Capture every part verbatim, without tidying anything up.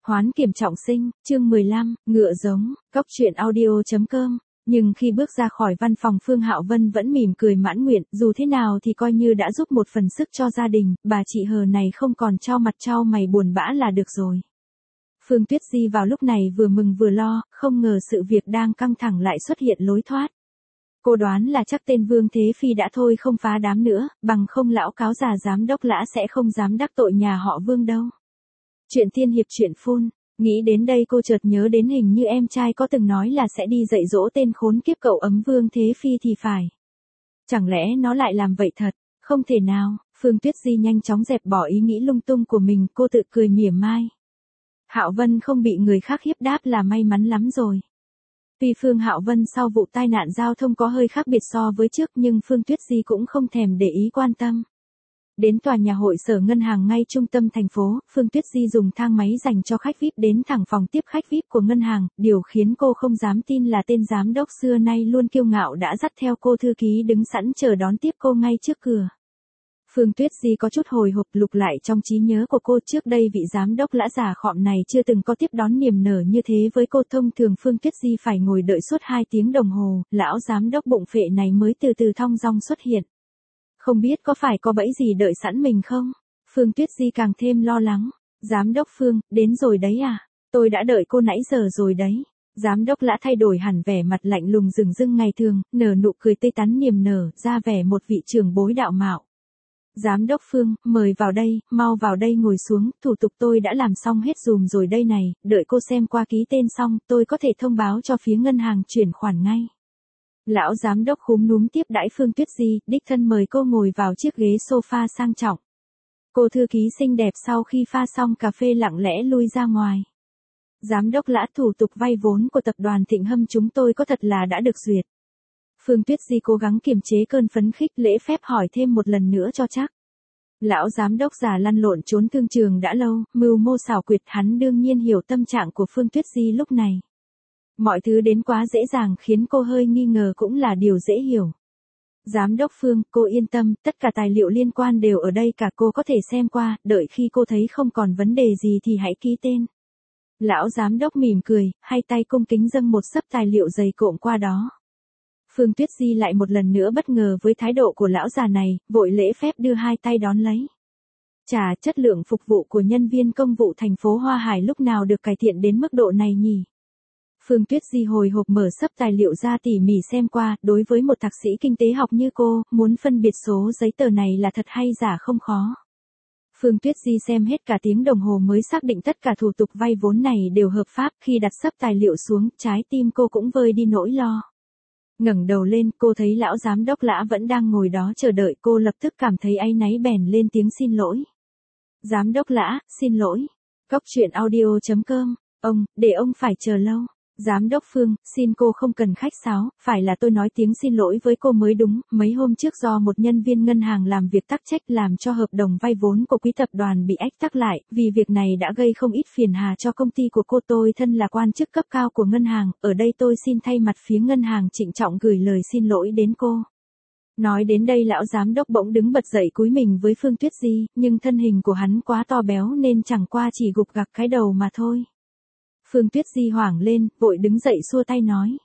Hoán kiểm trọng sinh, chương mười lăm, ngựa giống, cóc truyện audio chấm com. Nhưng khi bước ra khỏi văn phòng Phương Hạo Vân vẫn mỉm cười mãn nguyện, dù thế nào thì coi như đã giúp một phần sức cho gia đình, bà chị hờ này không còn trao mặt trao mày buồn bã là được rồi. Phương Tuyết Di vào lúc này vừa mừng vừa lo, không ngờ sự việc đang căng thẳng lại xuất hiện lối thoát. Cô đoán là chắc tên Vương Thế Phi đã thôi không phá đám nữa, bằng không lão cáo già giám đốc Lã sẽ không dám đắc tội nhà họ Vương đâu. Chuyện tiên hiệp chuyện phun, nghĩ đến đây cô chợt nhớ đến hình như em trai có từng nói là sẽ đi dạy dỗ tên khốn kiếp cậu ấm Vương Thế Phi thì phải. Chẳng lẽ nó lại làm vậy thật? Không thể nào, Phương Tuyết Di nhanh chóng dẹp bỏ ý nghĩ lung tung của mình, cô tự cười mỉa mai. Hạo Vân không bị người khác hiếp đáp là may mắn lắm rồi. Tuy Phương Hạo Vân sau vụ tai nạn giao thông có hơi khác biệt so với trước nhưng Phương Tuyết Di cũng không thèm để ý quan tâm. Đến tòa nhà hội sở ngân hàng ngay trung tâm thành phố, Phương Tuyết Di dùng thang máy dành cho khách vi ai pi đến thẳng phòng tiếp khách vi ai pi của ngân hàng, điều khiến cô không dám tin là tên giám đốc xưa nay luôn kiêu ngạo đã dắt theo cô thư ký đứng sẵn chờ đón tiếp cô ngay trước cửa. Phương Tuyết Di có chút hồi hộp lục lại trong trí nhớ của cô, trước đây vị giám đốc Lã già khọm này chưa từng có tiếp đón niềm nở như thế với cô, thông thường Phương Tuyết Di phải ngồi đợi suốt hai tiếng đồng hồ, lão giám đốc bụng phệ này mới từ từ thong dong xuất hiện. Không biết có phải có bẫy gì đợi sẵn mình không? Phương Tuyết Di càng thêm lo lắng. Giám đốc Phương, đến rồi đấy à? Tôi đã đợi cô nãy giờ rồi đấy. Giám đốc Lã thay đổi hẳn vẻ mặt lạnh lùng rừng rưng ngày thường, nở nụ cười tươi tắn niềm nở, ra vẻ một vị trưởng bối đạo mạo. Giám đốc Phương, mời vào đây, mau vào đây ngồi xuống, thủ tục tôi đã làm xong hết dùm rồi đây này, đợi cô xem qua ký tên xong, tôi có thể thông báo cho phía ngân hàng chuyển khoản ngay. Lão giám đốc khúm núm tiếp đãi Phương Tuyết Di, đích thân mời cô ngồi vào chiếc ghế sofa sang trọng. Cô thư ký xinh đẹp sau khi pha xong cà phê lặng lẽ lui ra ngoài. Giám đốc Lã, thủ tục vay vốn của tập đoàn Thịnh Hâm chúng tôi có thật là đã được duyệt. Phương Tuyết Di cố gắng kiềm chế cơn phấn khích, lễ phép hỏi thêm một lần nữa cho chắc. Lão giám đốc già lăn lộn trốn thương trường đã lâu, mưu mô xảo quyệt, hắn đương nhiên hiểu tâm trạng của Phương Tuyết Di lúc này. Mọi thứ đến quá dễ dàng khiến cô hơi nghi ngờ cũng là điều dễ hiểu. Giám đốc Phương, cô yên tâm, tất cả tài liệu liên quan đều ở đây cả, cô có thể xem qua, đợi khi cô thấy không còn vấn đề gì thì hãy ký tên. Lão giám đốc mỉm cười, hai tay cung kính dâng một xấp tài liệu dày cộm qua đó. Phương Tuyết Di lại một lần nữa bất ngờ với thái độ của lão già này, vội lễ phép đưa hai tay đón lấy. Chà, chất lượng phục vụ của nhân viên công vụ thành phố Hoa Hải lúc nào được cải thiện đến mức độ này nhỉ? Phương Tuyết Di hồi hộp mở xấp tài liệu ra tỉ mỉ xem qua, đối với một thạc sĩ kinh tế học như cô, muốn phân biệt số giấy tờ này là thật hay giả không khó. Phương Tuyết Di xem hết cả tiếng đồng hồ mới xác định tất cả thủ tục vay vốn này đều hợp pháp, khi đặt xấp tài liệu xuống, trái tim cô cũng vơi đi nỗi lo. Ngẩng đầu lên, cô thấy lão giám đốc Lã vẫn đang ngồi đó chờ đợi, cô lập tức cảm thấy áy náy bèn lên tiếng xin lỗi. Giám đốc Lã, xin lỗi. Cóc truyện audio chấm com, ông, để ông phải chờ lâu. Giám đốc Phương, xin cô không cần khách sáo, phải là tôi nói tiếng xin lỗi với cô mới đúng, mấy hôm trước do một nhân viên ngân hàng làm việc tắc trách làm cho hợp đồng vay vốn của quý tập đoàn bị ách tắc lại, vì việc này đã gây không ít phiền hà cho công ty của cô, tôi thân là quan chức cấp cao của ngân hàng, ở đây tôi xin thay mặt phía ngân hàng trịnh trọng gửi lời xin lỗi đến cô. Nói đến đây lão giám đốc bỗng đứng bật dậy cúi mình với Phương Tuyết Di, nhưng thân hình của hắn quá to béo nên chẳng qua chỉ gục gặc cái đầu mà thôi. Phương Tuyết Di hoảng lên, vội đứng dậy xua tay nói.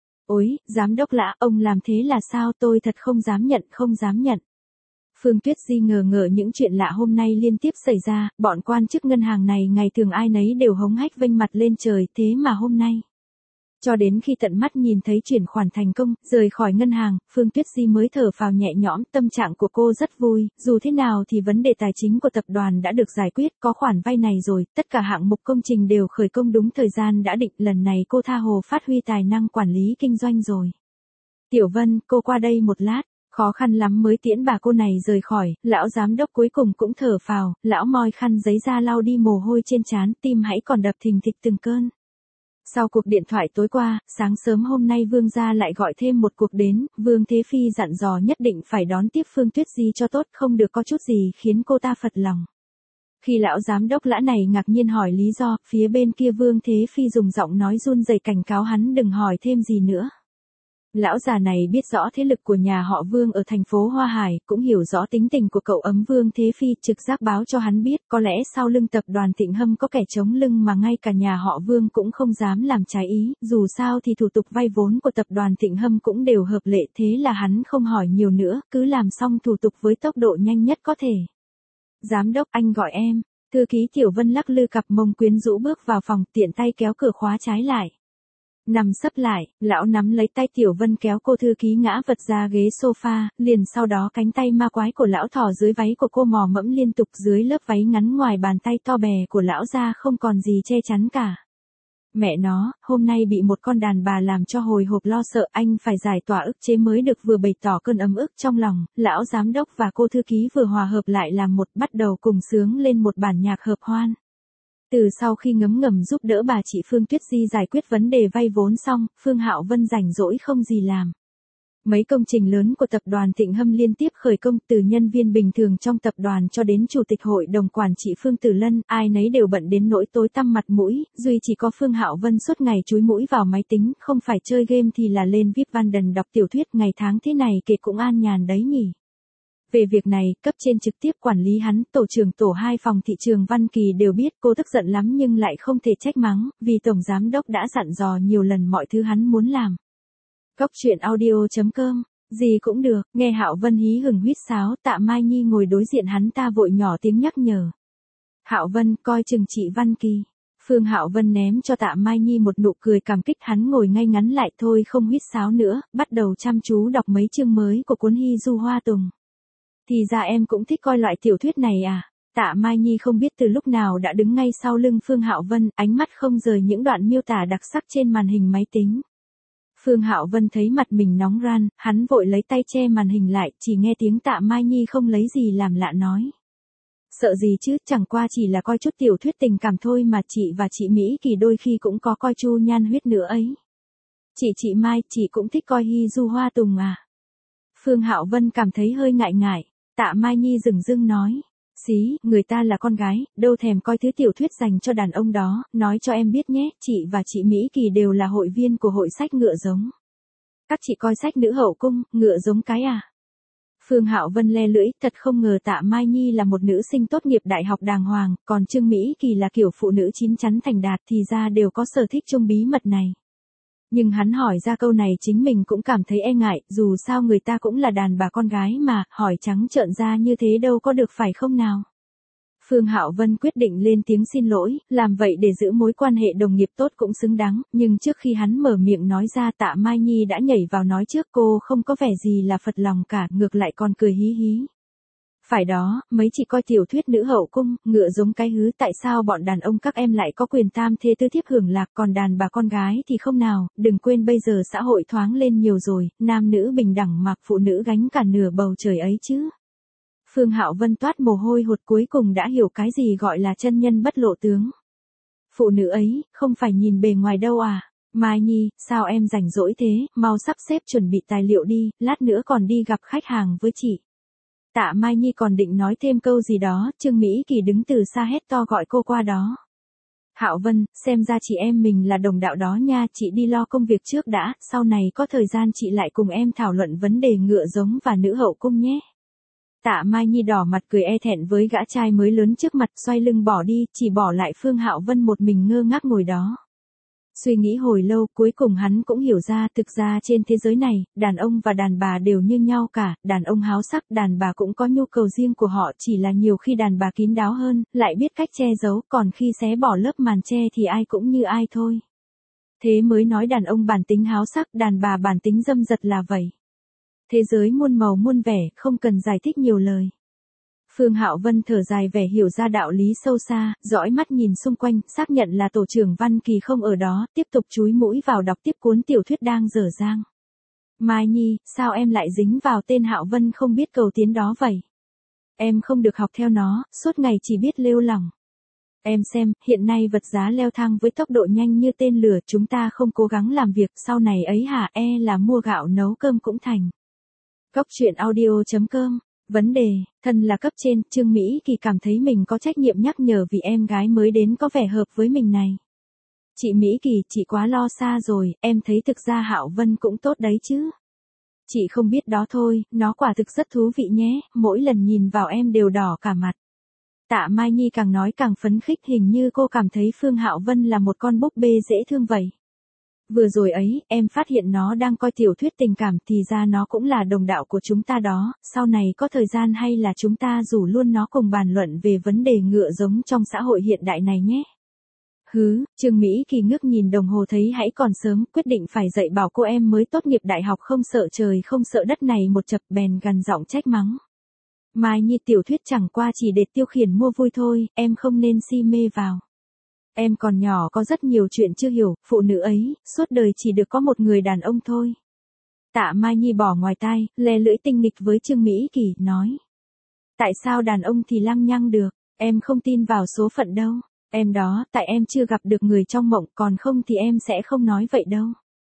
Ôi, giám đốc Lã, ông làm thế là sao, tôi thật không dám nhận, không dám nhận. Phương Tuyết Di ngờ ngợ những chuyện lạ hôm nay liên tiếp xảy ra, bọn quan chức ngân hàng này ngày thường ai nấy đều hống hách vênh mặt lên trời, thế mà hôm nay. Cho đến khi tận mắt nhìn thấy chuyển khoản thành công, rời khỏi ngân hàng, Phương Tuyết Di mới thở phào nhẹ nhõm, tâm trạng của cô rất vui, dù thế nào thì vấn đề tài chính của tập đoàn đã được giải quyết, có khoản vay này rồi, tất cả hạng mục công trình đều khởi công đúng thời gian đã định, lần này cô tha hồ phát huy tài năng quản lý kinh doanh rồi. Tiểu Vân, cô qua đây một lát, khó khăn lắm mới tiễn bà cô này rời khỏi, lão giám đốc cuối cùng cũng thở phào, lão moi khăn giấy ra lau đi mồ hôi trên trán, tim hãy còn đập thình thịch từng cơn. Sau cuộc điện thoại tối qua, sáng sớm hôm nay Vương gia lại gọi thêm một cuộc đến, Vương Thế Phi dặn dò nhất định phải đón tiếp Phương Tuyết Di cho tốt, không được có chút gì khiến cô ta phật lòng. Khi lão giám đốc Lã này ngạc nhiên hỏi lý do, phía bên kia Vương Thế Phi dùng giọng nói run rẩy cảnh cáo hắn đừng hỏi thêm gì nữa. Lão già này biết rõ thế lực của nhà họ Vương ở thành phố Hoa Hải, cũng hiểu rõ tính tình của cậu ấm Vương Thế Phi, trực giác báo cho hắn biết, có lẽ sau lưng tập đoàn Thịnh Hâm có kẻ chống lưng mà ngay cả nhà họ Vương cũng không dám làm trái ý, dù sao thì thủ tục vay vốn của tập đoàn Thịnh Hâm cũng đều hợp lệ, thế là hắn không hỏi nhiều nữa, cứ làm xong thủ tục với tốc độ nhanh nhất có thể. Giám đốc, anh gọi em. Thư ký Tiểu Vân lắc lư cặp mông quyến rũ bước vào phòng, tiện tay kéo cửa khóa trái lại. Nằm sấp lại, lão nắm lấy tay Tiểu Vân kéo cô thư ký ngã vật ra ghế sofa, liền sau đó cánh tay ma quái của lão thò dưới váy của cô mò mẫm liên tục dưới lớp váy ngắn, ngoài bàn tay to bè của lão ra không còn gì che chắn cả. Mẹ nó, hôm nay bị một con đàn bà làm cho hồi hộp lo sợ, anh phải giải tỏa ức chế mới được, vừa bày tỏ cơn ấm ức trong lòng, lão giám đốc và cô thư ký vừa hòa hợp lại làm một, bắt đầu cùng sướng lên một bản nhạc hợp hoan. Từ sau khi ngấm ngầm giúp đỡ bà chị Phương Tuyết Di giải quyết vấn đề vay vốn xong, Phương Hạo Vân rảnh rỗi không gì làm. Mấy công trình lớn của tập đoàn Thịnh Hâm liên tiếp khởi công, từ nhân viên bình thường trong tập đoàn cho đến chủ tịch hội đồng quản trị Phương Tử Lân, ai nấy đều bận đến nỗi tối tăm mặt mũi, duy chỉ có Phương Hạo Vân suốt ngày chúi mũi vào máy tính, không phải chơi game thì là lên vi ai pi London đọc tiểu thuyết, ngày tháng thế này kể cũng an nhàn đấy nhỉ. Về việc này, cấp trên trực tiếp quản lý hắn, tổ trưởng tổ hai phòng thị trường Văn Kỳ đều biết, cô tức giận lắm nhưng lại không thể trách mắng, vì tổng giám đốc đã dặn dò nhiều lần mọi thứ hắn muốn làm. Cóc truyện audio chấm com, gì cũng được, nghe Hạo Vân hí hửng huýt sáo, Tạ Mai Nhi ngồi đối diện hắn ta vội nhỏ tiếng nhắc nhở. Hạo Vân, coi chừng chị Văn Kỳ. Phương Hạo Vân ném cho Tạ Mai Nhi một nụ cười cảm kích, hắn ngồi ngay ngắn lại thôi không huýt sáo nữa, bắt đầu chăm chú đọc mấy chương mới của cuốn Hy Du Hoa Tùng. Thì ra em cũng thích coi loại tiểu thuyết này à? Tạ Mai Nhi không biết từ lúc nào đã đứng ngay sau lưng Phương Hạo Vân, ánh mắt không rời những đoạn miêu tả đặc sắc trên màn hình máy tính. Phương Hạo Vân thấy mặt mình nóng ran, hắn vội lấy tay che màn hình lại, chỉ nghe tiếng Tạ Mai Nhi không lấy gì làm lạ nói. Sợ gì chứ, chẳng qua chỉ là coi chút tiểu thuyết tình cảm thôi mà, chị và chị Mỹ Kỳ đôi khi cũng có coi Chu Nhan Huyết nữa ấy. Chị chị Mai, chị cũng thích coi Hy Du Hoa Tùng à? Phương Hạo Vân cảm thấy hơi ngại ngại, Tạ Mai Nhi dửng dưng nói. Xí, người ta là con gái, đâu thèm coi thứ tiểu thuyết dành cho đàn ông đó, nói cho em biết nhé, chị và chị Mỹ Kỳ đều là hội viên của hội sách Ngựa Giống. Các chị coi sách nữ hậu cung, ngựa giống cái à? Phương Hạo Vân le lưỡi, thật không ngờ Tạ Mai Nhi là một nữ sinh tốt nghiệp đại học đàng hoàng, còn Trương Mỹ Kỳ là kiểu phụ nữ chín chắn thành đạt, thì ra đều có sở thích chung bí mật này. Nhưng hắn hỏi ra câu này chính mình cũng cảm thấy e ngại, dù sao người ta cũng là đàn bà con gái mà, hỏi trắng trợn ra như thế đâu có được phải không nào. Phương Hạo Vân quyết định lên tiếng xin lỗi, làm vậy để giữ mối quan hệ đồng nghiệp tốt cũng xứng đáng, nhưng trước khi hắn mở miệng nói ra, Tạ Mai Nhi đã nhảy vào nói trước, cô không có vẻ gì là phật lòng cả, ngược lại còn cười hí hí. Phải đó, mấy chị coi tiểu thuyết nữ hậu cung, ngựa giống cái hứ, tại sao bọn đàn ông các em lại có quyền tam thê tứ thiếp hưởng lạc, còn đàn bà con gái thì không nào, đừng quên bây giờ xã hội thoáng lên nhiều rồi, nam nữ bình đẳng mà phụ nữ gánh cả nửa bầu trời ấy chứ. Phương Hạo Vân toát mồ hôi hột, cuối cùng đã hiểu cái gì gọi là chân nhân bất lộ tướng. Phụ nữ ấy, không phải nhìn bề ngoài đâu à. Mai Nhi, sao em rảnh rỗi thế, mau sắp xếp chuẩn bị tài liệu đi, lát nữa còn đi gặp khách hàng với chị. Tạ Mai Nhi còn định nói thêm câu gì đó, Trương Mỹ Kỳ đứng từ xa hét to gọi cô qua đó. Hạo Vân, xem ra chị em mình là đồng đạo đó nha, chị đi lo công việc trước đã, sau này có thời gian chị lại cùng em thảo luận vấn đề ngựa giống và nữ hậu cung nhé. Tạ Mai Nhi đỏ mặt cười e thẹn với gã trai mới lớn trước mặt, xoay lưng bỏ đi, chỉ bỏ lại Phương Hạo Vân một mình ngơ ngác ngồi đó. Suy nghĩ hồi lâu, cuối cùng hắn cũng hiểu ra, thực ra trên thế giới này, đàn ông và đàn bà đều như nhau cả, đàn ông háo sắc, đàn bà cũng có nhu cầu riêng của họ, chỉ là nhiều khi đàn bà kín đáo hơn, lại biết cách che giấu, còn khi xé bỏ lớp màn che thì ai cũng như ai thôi. Thế mới nói đàn ông bản tính háo sắc, đàn bà bản tính dâm dật là vậy. Thế giới muôn màu muôn vẻ, không cần giải thích nhiều lời. Phương Hạo Vân thở dài vẻ hiểu ra đạo lý sâu xa, dõi mắt nhìn xung quanh, xác nhận là tổ trưởng Văn Kỳ không ở đó, tiếp tục chúi mũi vào đọc tiếp cuốn tiểu thuyết đang dở dang. Mai Nhi, sao em lại dính vào tên Hạo Vân không biết cầu tiến đó vậy? Em không được học theo nó, suốt ngày chỉ biết lêu lỏng. Em xem, hiện nay vật giá leo thang với tốc độ nhanh như tên lửa, chúng ta không cố gắng làm việc, sau này ấy hả, e là mua gạo nấu cơm cũng thành. Cóc truyện audio chấm com. Vấn đề, thân là cấp trên, Trương Mỹ Kỳ cảm thấy mình có trách nhiệm nhắc nhở vì em gái mới đến có vẻ hợp với mình này. Chị Mỹ Kỳ, chị quá lo xa rồi, em thấy thực ra Hạo Vân cũng tốt đấy chứ. Chị không biết đó thôi, nó quả thực rất thú vị nhé, mỗi lần nhìn vào em đều đỏ cả mặt. Tạ Mai Nhi càng nói càng phấn khích, hình như cô cảm thấy Phương Hạo Vân là một con búp bê dễ thương vậy. Vừa rồi ấy, em phát hiện nó đang coi tiểu thuyết tình cảm, thì ra nó cũng là đồng đạo của chúng ta đó, sau này có thời gian hay là chúng ta rủ luôn nó cùng bàn luận về vấn đề ngựa giống trong xã hội hiện đại này nhé. Hứ, Trương Mỹ Kỳ ngước nhìn đồng hồ thấy hãy còn sớm, quyết định phải dạy bảo cô em mới tốt nghiệp đại học không sợ trời không sợ đất này một chập, bèn gằn giọng trách mắng. Mai Nhi, tiểu thuyết chẳng qua chỉ để tiêu khiển mua vui thôi, em không nên si mê vào. Em còn nhỏ có rất nhiều chuyện chưa hiểu, phụ nữ ấy, suốt đời chỉ được có một người đàn ông thôi. Tạ Mai Nhi bỏ ngoài tai, lè lưỡi tinh nghịch với Trương Mỹ Kỳ, nói. Tại sao đàn ông thì lăng nhăng được, em không tin vào số phận đâu. Em đó, tại em chưa gặp được người trong mộng, còn không thì em sẽ không nói vậy đâu.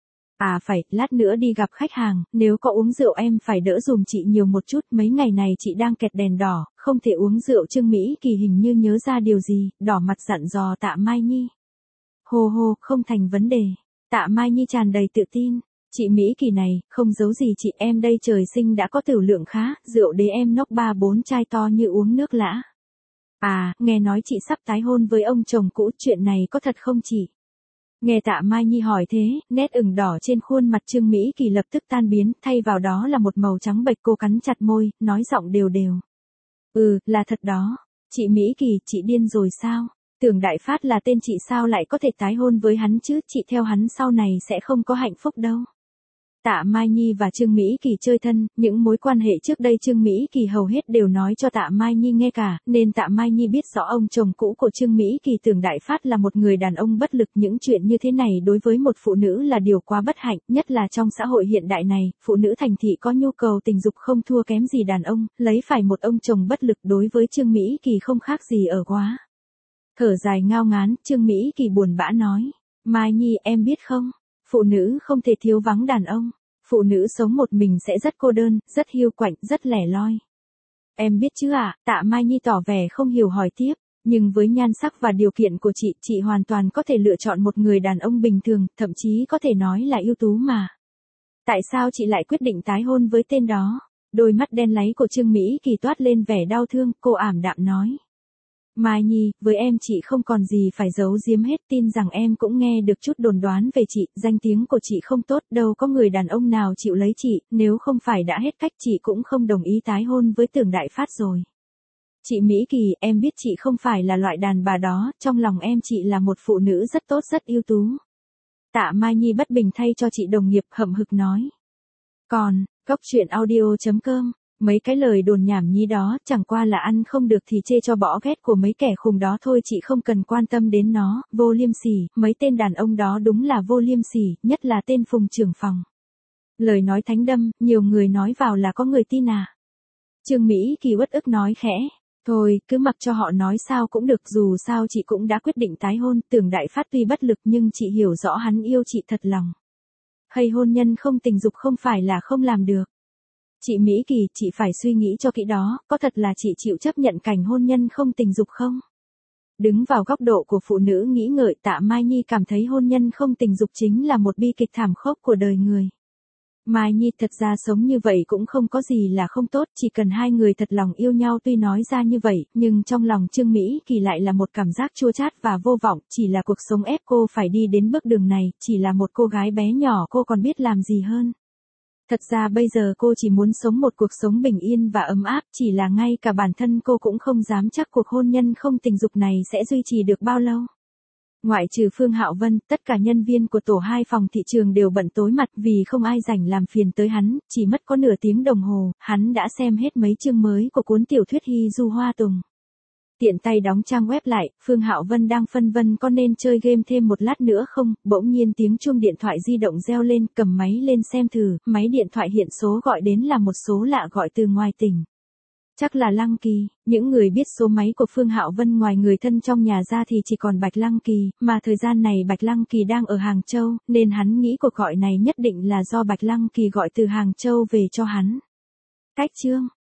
À phải, lát nữa đi gặp khách hàng, nếu có uống rượu em phải đỡ dùm chị nhiều một chút, mấy ngày này chị đang kẹt đèn đỏ, không thể uống rượu. Trương Mỹ Kỳ hình như nhớ ra điều gì, đỏ mặt dặn dò Tạ Mai Nhi. Hồ hồ, không thành vấn đề. Tạ Mai Nhi tràn đầy tự tin. Chị Mỹ Kỳ này, không giấu gì chị, em đây trời sinh đã có tửu lượng khá, rượu đế em nốc ba bốn chai to như uống nước lã. À, nghe nói chị sắp tái hôn với ông chồng cũ, chuyện này có thật không chị? Nghe Tạ Mai Nhi hỏi thế, nét ửng đỏ trên khuôn mặt Trương Mỹ Kỳ lập tức tan biến, thay vào đó là một màu trắng bệch. Cô cắn chặt môi, nói giọng đều đều. Ừ, là thật đó. Chị Mỹ Kỳ, chị điên rồi sao? Tưởng Đại Phát là tên chị sao lại có thể tái hôn với hắn chứ, chị theo hắn sau này sẽ không có hạnh phúc đâu. Tạ Mai Nhi và Trương Mỹ Kỳ chơi thân, những mối quan hệ trước đây Trương Mỹ Kỳ hầu hết đều nói cho Tạ Mai Nhi nghe cả, nên Tạ Mai Nhi biết rõ ông chồng cũ của Trương Mỹ Kỳ Tưởng Đại Phát là một người đàn ông bất lực. Những chuyện như thế này đối với một phụ nữ là điều quá bất hạnh, nhất là trong xã hội hiện đại này, phụ nữ thành thị có nhu cầu tình dục không thua kém gì đàn ông, lấy phải một ông chồng bất lực đối với Trương Mỹ Kỳ không khác gì ở quá. Thở dài ngao ngán, Trương Mỹ Kỳ buồn bã nói, Mai Nhi em biết không? Phụ nữ không thể thiếu vắng đàn ông. Phụ nữ sống một mình sẽ rất cô đơn, rất hiu quạnh, rất lẻ loi. Em biết chứ ạ, à? Tạ Mai Nhi tỏ vẻ không hiểu hỏi tiếp. Nhưng với nhan sắc và điều kiện của chị, chị hoàn toàn có thể lựa chọn một người đàn ông bình thường, thậm chí có thể nói là ưu tú mà. Tại sao chị lại quyết định tái hôn với tên đó? Đôi mắt đen láy của Trương Mỹ Kỳ toát lên vẻ đau thương, cô ảm đạm nói. Mai Nhi, với em chị không còn gì phải giấu giếm hết, tin rằng em cũng nghe được chút đồn đoán về chị, danh tiếng của chị không tốt, đâu có người đàn ông nào chịu lấy chị, nếu không phải đã hết cách chị cũng không đồng ý tái hôn với Tưởng Đại Phát rồi. Chị Mỹ Kỳ, em biết chị không phải là loại đàn bà đó, trong lòng em chị là một phụ nữ rất tốt rất ưu tú. Tạ Mai Nhi bất bình thay cho chị đồng nghiệp, hậm hực nói. Còn, Cốc Truyện Audio chấm com, mấy cái lời đồn nhảm nhí đó, chẳng qua là ăn không được thì chê cho bỏ ghét của mấy kẻ khùng đó thôi, chị không cần quan tâm đến nó, vô liêm sỉ, mấy tên đàn ông đó đúng là vô liêm sỉ, nhất là tên Phùng trưởng phòng. Lời nói thánh đâm, nhiều người nói vào là có người tin à. Trương Mỹ Kỳ uất ức nói khẽ, thôi, cứ mặc cho họ nói sao cũng được, dù sao chị cũng đã quyết định tái hôn. Tưởng Đại Phát tuy bất lực nhưng chị hiểu rõ hắn yêu chị thật lòng. Hay hôn nhân không tình dục không phải là không làm được. Chị Mỹ Kỳ, chị phải suy nghĩ cho kỹ đó, có thật là chị chịu chấp nhận cảnh hôn nhân không tình dục không? Đứng vào góc độ của phụ nữ nghĩ ngợi, Tạ Mai Nhi cảm thấy hôn nhân không tình dục chính là một bi kịch thảm khốc của đời người. Mai Nhi, thật ra sống như vậy cũng không có gì là không tốt, chỉ cần hai người thật lòng yêu nhau. Tuy nói ra như vậy, nhưng trong lòng Trương Mỹ Kỳ lại là một cảm giác chua chát và vô vọng, chỉ là cuộc sống ép cô phải đi đến bước đường này, chỉ là một cô gái bé nhỏ cô còn biết làm gì hơn. Thật ra bây giờ cô chỉ muốn sống một cuộc sống bình yên và ấm áp, chỉ là ngay cả bản thân cô cũng không dám chắc cuộc hôn nhân không tình dục này sẽ duy trì được bao lâu. Ngoại trừ Phương Hạo Vân, tất cả nhân viên của tổ hai phòng thị trường đều bận tối mặt vì không ai rảnh làm phiền tới hắn, chỉ mất có nửa tiếng đồng hồ, hắn đã xem hết mấy chương mới của cuốn tiểu thuyết Hy Du Hoa Tùng. Tiện tay đóng trang web lại, Phương Hạo Vân đang phân vân có nên chơi game thêm một lát nữa không, bỗng nhiên tiếng chuông điện thoại di động reo lên, cầm máy lên xem thử, máy điện thoại hiện số gọi đến là một số lạ gọi từ ngoài tỉnh. Chắc là Lăng Kỳ, những người biết số máy của Phương Hạo Vân ngoài người thân trong nhà ra thì chỉ còn Bạch Lăng Kỳ, mà thời gian này Bạch Lăng Kỳ đang ở Hàng Châu, nên hắn nghĩ cuộc gọi này nhất định là do Bạch Lăng Kỳ gọi từ Hàng Châu về cho hắn. Cách chương